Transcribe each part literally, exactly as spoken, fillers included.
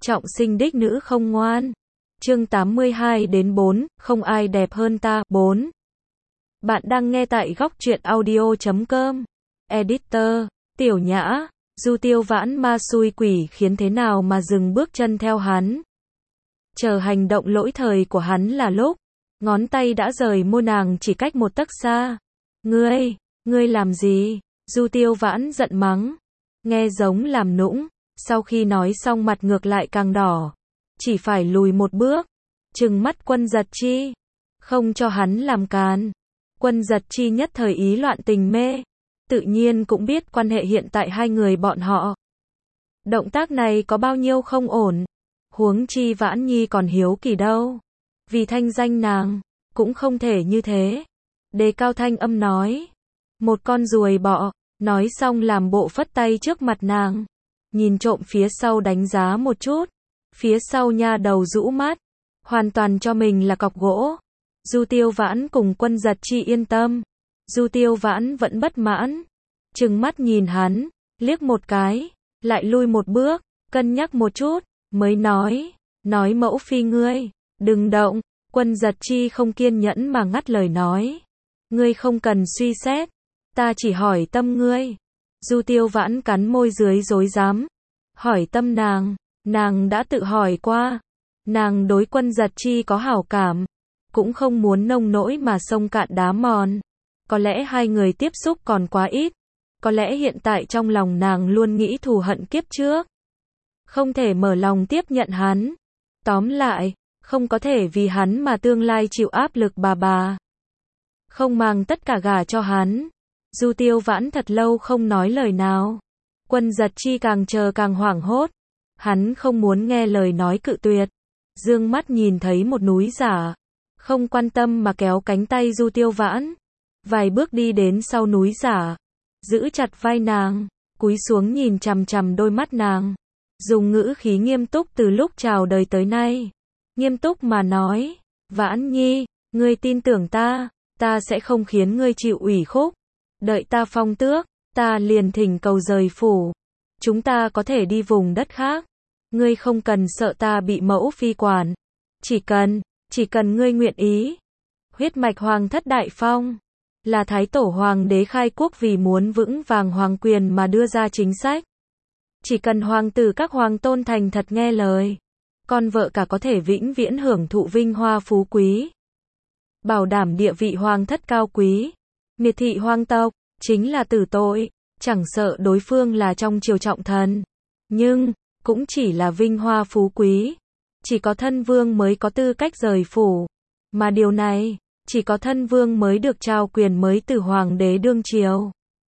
trọng sinh đích nữ không ngoan. Chương tám mươi hai đến bốn, không ai đẹp hơn ta. bốn. Bạn đang nghe tại góc truyện audio chấm com. Editor, Tiểu Nhã, Du Tiêu Vãn ma xui quỷ khiến thế nào mà dừng bước chân theo hắn. Chờ hành động lỗi thời của hắn là lúc, ngón tay đã rời môi nàng chỉ cách một tấc xa. Ngươi, ngươi làm gì? Du Tiêu Vãn giận mắng. Nghe giống làm nũng, sau khi nói xong mặt ngược lại càng đỏ. Chỉ phải lùi một bước, trừng mắt Quân Giật Chi, không cho hắn làm càn. Quân Giật Chi nhất thời ý loạn tình mê, tự nhiên cũng biết quan hệ hiện tại hai người bọn họ. Động tác này có bao nhiêu không ổn, huống chi Vãn Nhi còn hiếu kỳ đâu. Vì thanh danh nàng, cũng không thể như thế. Đề cao thanh âm nói, một con ruồi bọ, nói xong làm bộ phất tay trước mặt nàng. Nhìn trộm phía sau đánh giá một chút, phía sau nha đầu rũ mắt, hoàn toàn cho mình là cọc gỗ. Du Tiêu Vãn cùng Quân Giật Chi yên tâm. Du Tiêu Vãn vẫn bất mãn, trừng mắt nhìn hắn, liếc một cái, lại lui một bước, cân nhắc một chút, mới nói, nói mẫu phi ngươi, đừng động. Quân Giật Chi không kiên nhẫn mà ngắt lời nói, ngươi không cần suy xét, ta chỉ hỏi tâm ngươi. Du Tiêu Vãn cắn môi dưới dối dám, hỏi tâm nàng, nàng đã tự hỏi qua, nàng đối Quân Giật Chi có hảo cảm, cũng không muốn nông nỗi mà sông cạn đá mòn. Có lẽ hai người tiếp xúc còn quá ít, có lẽ hiện tại trong lòng nàng luôn nghĩ thù hận kiếp trước, không thể mở lòng tiếp nhận hắn. Tóm lại, không có thể vì hắn mà tương lai chịu áp lực bà bà. Không mang tất cả gả cho hắn. Du Tiêu Vãn thật lâu không nói lời nào. Quân Giật Chi càng chờ càng hoảng hốt. Hắn không muốn nghe lời nói cự tuyệt. Dương mắt nhìn thấy một núi giả, không quan tâm mà kéo cánh tay Du Tiêu Vãn. Vài bước đi đến sau núi giả, giữ chặt vai nàng, cúi xuống nhìn chằm chằm đôi mắt nàng, dùng ngữ khí nghiêm túc từ lúc chào đời tới nay. Nghiêm túc mà nói, Vãn Nhi, ngươi tin tưởng ta, ta sẽ không khiến ngươi chịu ủy khúc. Đợi ta phong tước, ta liền thỉnh cầu rời phủ. Chúng ta có thể đi vùng đất khác. Ngươi không cần sợ ta bị mẫu phi quản. Chỉ cần, chỉ cần ngươi nguyện ý. Huyết mạch hoàng thất đại phong, là thái tổ hoàng đế khai quốc vì muốn vững vàng hoàng quyền mà đưa ra chính sách. Chỉ cần hoàng tử các hoàng tôn thành thật nghe lời, con vợ cả có thể vĩnh viễn hưởng thụ vinh hoa phú quý, bảo đảm địa vị hoàng thất cao quý. Miệt thị hoàng tộc, chính là tử tội, chẳng sợ đối phương là trong triều trọng thần. Nhưng, cũng chỉ là vinh hoa phú quý. Chỉ có thân vương mới có tư cách rời phủ. Mà điều này, chỉ có thân vương mới được trao quyền mới từ hoàng đế đương triều.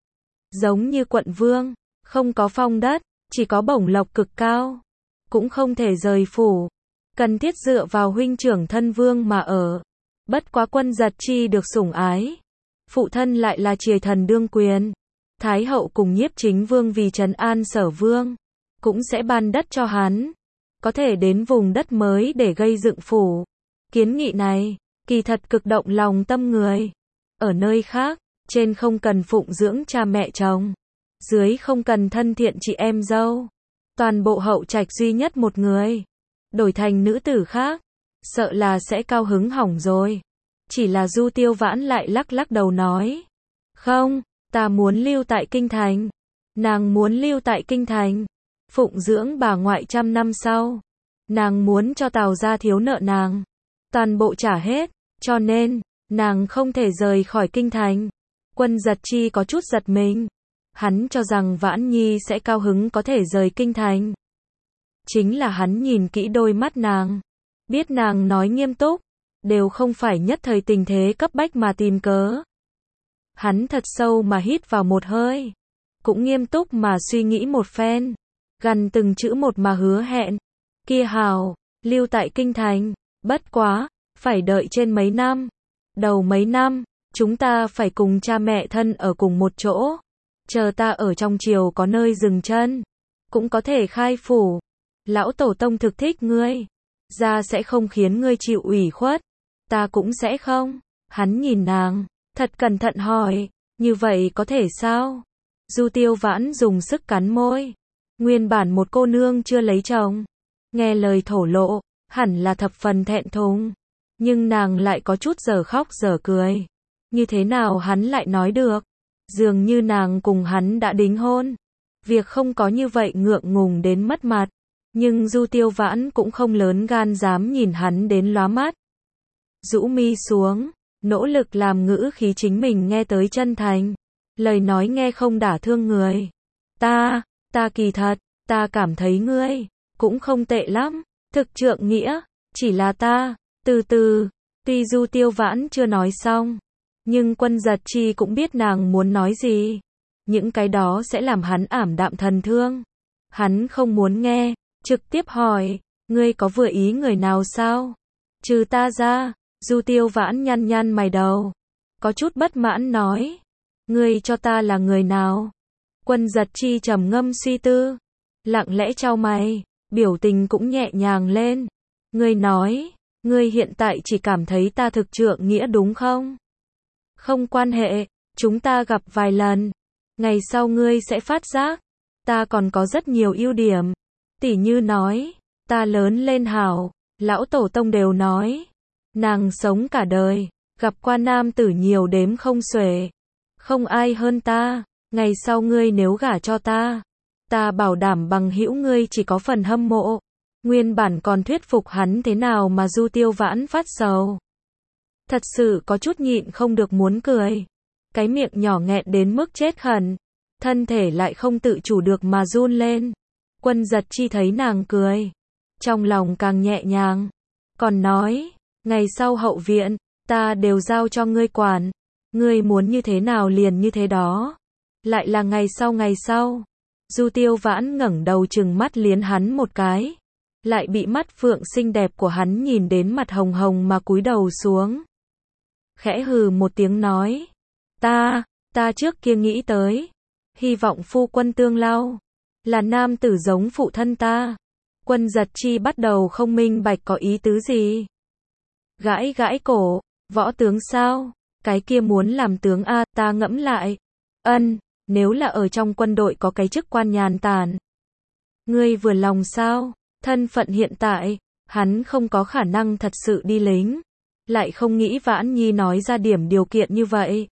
Giống như quận vương, không có phong đất, chỉ có bổng lộc cực cao. Cũng không thể rời phủ. Cần thiết dựa vào huynh trưởng thân vương mà ở. Bất quá Quân Giật Chi được sủng ái. Phụ thân lại là triều thần đương quyền. Thái hậu cùng nhiếp chính vương vì trấn an Sở vương, cũng sẽ ban đất cho hắn. Có thể đến vùng đất mới để gây dựng phủ. Kiến nghị này, kỳ thật cực động lòng tâm người. Ở nơi khác, trên không cần phụng dưỡng cha mẹ chồng, dưới không cần thân thiện chị em dâu. Toàn bộ hậu trạch duy nhất một người. Đổi thành nữ tử khác, sợ là sẽ cao hứng hỏng rồi. Chỉ là Du Tiêu Vãn lại lắc lắc đầu nói, không, ta muốn lưu tại kinh thành. Nàng muốn lưu tại kinh thành, phụng dưỡng bà ngoại trăm năm sau. Nàng muốn cho Tào gia thiếu nợ nàng, toàn bộ trả hết, cho nên, nàng không thể rời khỏi kinh thành. Quân Giật Chi có chút giật mình. Hắn cho rằng Vãn Nhi sẽ cao hứng có thể rời kinh thành. Chính là hắn nhìn kỹ đôi mắt nàng, biết nàng nói nghiêm túc, đều không phải nhất thời tình thế cấp bách mà tìm cớ. Hắn thật sâu mà hít vào một hơi, cũng nghiêm túc mà suy nghĩ một phen, gần từng chữ một mà hứa hẹn, kia hào, lưu tại kinh thành, bất quá, phải đợi trên mấy năm. Đầu mấy năm, chúng ta phải cùng cha mẹ thân ở cùng một chỗ. Chờ ta ở trong triều có nơi dừng chân, cũng có thể khai phủ. Lão tổ tông thực thích ngươi, ra sẽ không khiến ngươi chịu ủy khuất, ta cũng sẽ không. Hắn nhìn nàng, thật cẩn thận hỏi, như vậy có thể sao? Du Tiêu Vãn dùng sức cắn môi. Nguyên bản một cô nương chưa lấy chồng, nghe lời thổ lộ, hẳn là thập phần thẹn thùng. Nhưng nàng lại có chút dở khóc dở cười. Như thế nào hắn lại nói được? Dường như nàng cùng hắn đã đính hôn. Việc không có như vậy ngượng ngùng đến mất mặt. Nhưng Du Tiêu Vãn cũng không lớn gan dám nhìn hắn đến lóa mắt. Rũ mi xuống, nỗ lực làm ngữ khí chính mình nghe tới chân thành. Lời nói nghe không đả thương người. Ta, ta kỳ thật, ta cảm thấy ngươi cũng không tệ lắm. Thực trượng nghĩa, chỉ là ta, từ từ, tuy Du Tiêu Vãn chưa nói xong. Nhưng Quân Giật Chi cũng biết nàng muốn nói gì. Những cái đó sẽ làm hắn ảm đạm thần thương. Hắn không muốn nghe, trực tiếp hỏi, ngươi có vừa ý người nào sao? Trừ ta ra, Du Tiêu Vãn nhăn nhăn mày đầu. Có chút bất mãn nói, ngươi cho ta là người nào? Quân Giật Chi trầm ngâm suy tư, lặng lẽ chau mày, biểu tình cũng nhẹ nhàng lên. Ngươi nói, ngươi hiện tại chỉ cảm thấy ta thực trượng nghĩa đúng không? Không quan hệ, chúng ta gặp vài lần. Ngày sau ngươi sẽ phát giác, ta còn có rất nhiều ưu điểm. Tỉ như nói, ta lớn lên hảo, lão tổ tông đều nói. Nàng sống cả đời, gặp qua nam tử nhiều đếm không xuể. Không ai hơn ta, ngày sau ngươi nếu gả cho ta, ta bảo đảm bằng hữu ngươi chỉ có phần hâm mộ. Nguyên bản còn thuyết phục hắn thế nào mà Du Tiêu Vãn phát sầu. Thật sự có chút nhịn không được muốn cười. Cái miệng nhỏ nghẹn đến mức chết khẩn. Thân thể lại không tự chủ được mà run lên. Quân Giật Chi thấy nàng cười. Trong lòng càng nhẹ nhàng. Còn nói, ngày sau hậu viện, ta đều giao cho ngươi quản. Ngươi muốn như thế nào liền như thế đó. Lại là ngày sau ngày sau. Du Tiêu Vãn ngẩng đầu trừng mắt liến hắn một cái. Lại bị mắt phượng xinh đẹp của hắn nhìn đến mặt hồng hồng mà cúi đầu xuống. Khẽ hừ một tiếng nói. Ta, ta trước kia nghĩ tới. Hy vọng phu quân tương lao. Là nam tử giống phụ thân ta. Quân Giật Chi bắt đầu không minh bạch có ý tứ gì. Gãi gãi cổ. Võ tướng sao? Cái kia muốn làm tướng a, ta ngẫm lại. Ân, nếu là ở trong quân đội có cái chức quan nhàn tản. Ngươi vừa lòng sao? Thân phận hiện tại, hắn không có khả năng thật sự đi lính. Lại không nghĩ Vãn Nhi nói ra điểm điều kiện như vậy.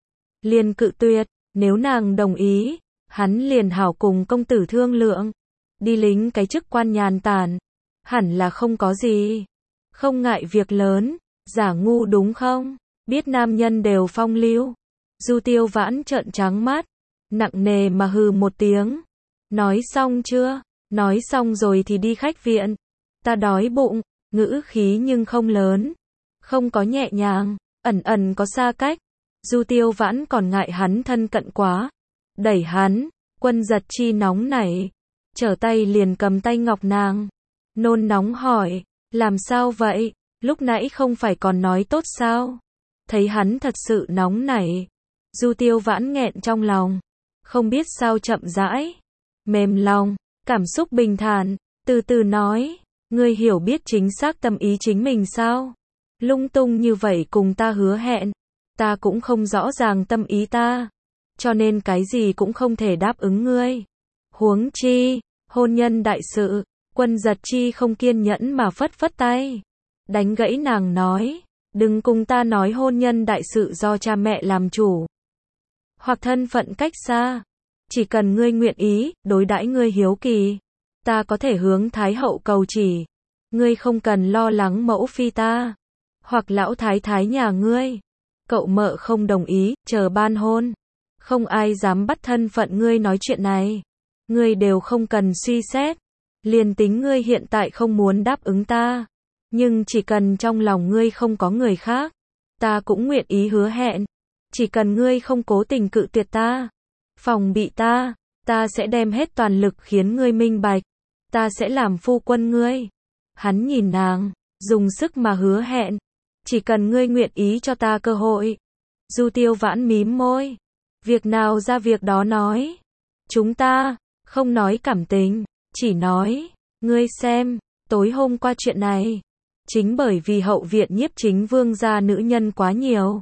Liền cự tuyệt, nếu nàng đồng ý, hắn liền hảo cùng công tử thương lượng. Đi lính cái chức quan nhàn tản, hẳn là không có gì. Không ngại việc lớn, giả ngu đúng không? Biết nam nhân đều phong lưu. Du Tiêu Vãn trợn trắng mắt, nặng nề mà hừ một tiếng. Nói xong chưa? Nói xong rồi thì đi khách viện. Ta đói bụng, ngữ khí nhưng không lớn. Không có nhẹ nhàng, ẩn ẩn có xa cách. Du Tiêu Vãn còn ngại hắn thân cận quá. Đẩy hắn, Quân Giật Chi nóng nảy. Trở tay liền cầm tay ngọc nàng. Nôn nóng hỏi, làm sao vậy? Lúc nãy không phải còn nói tốt sao? Thấy hắn thật sự nóng nảy. Du Tiêu Vãn nghẹn trong lòng. Không biết sao chậm rãi. Mềm lòng, cảm xúc bình thản. Từ từ nói, ngươi hiểu biết chính xác tâm ý chính mình sao? Lung tung như vậy cùng ta hứa hẹn. Ta cũng không rõ ràng tâm ý ta. Cho nên cái gì cũng không thể đáp ứng ngươi. Huống chi, hôn nhân đại sự. Quân Giật Chi không kiên nhẫn mà phất phất tay. Đánh gãy nàng nói. Đừng cùng ta nói hôn nhân đại sự do cha mẹ làm chủ. Hoặc thân phận cách xa. Chỉ cần ngươi nguyện ý, đối đãi ngươi hiếu kỳ. Ta có thể hướng Thái hậu cầu chỉ. Ngươi không cần lo lắng mẫu phi ta. Hoặc lão thái thái nhà ngươi. Cậu mợ không đồng ý, chờ ban hôn. Không ai dám bắt thân phận ngươi nói chuyện này. Ngươi đều không cần suy xét. Liền tính ngươi hiện tại không muốn đáp ứng ta. Nhưng chỉ cần trong lòng ngươi không có người khác. Ta cũng nguyện ý hứa hẹn. Chỉ cần ngươi không cố tình cự tuyệt ta. Phòng bị ta. Ta sẽ đem hết toàn lực khiến ngươi minh bạch. Ta sẽ làm phu quân ngươi. Hắn nhìn nàng. Dùng sức mà hứa hẹn. Chỉ cần ngươi nguyện ý cho ta cơ hội. Du Tiêu Vãn mím môi. Việc nào ra việc đó nói. Chúng ta, không nói cảm tình. Chỉ nói, ngươi xem, tối hôm qua chuyện này. Chính bởi vì hậu viện nhiếp chính vương gia nữ nhân quá nhiều.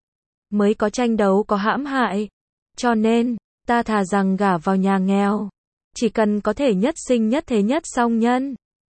Mới có tranh đấu có hãm hại. Cho nên, ta thà rằng gả vào nhà nghèo. Chỉ cần có thể nhất sinh nhất thế nhất song nhân.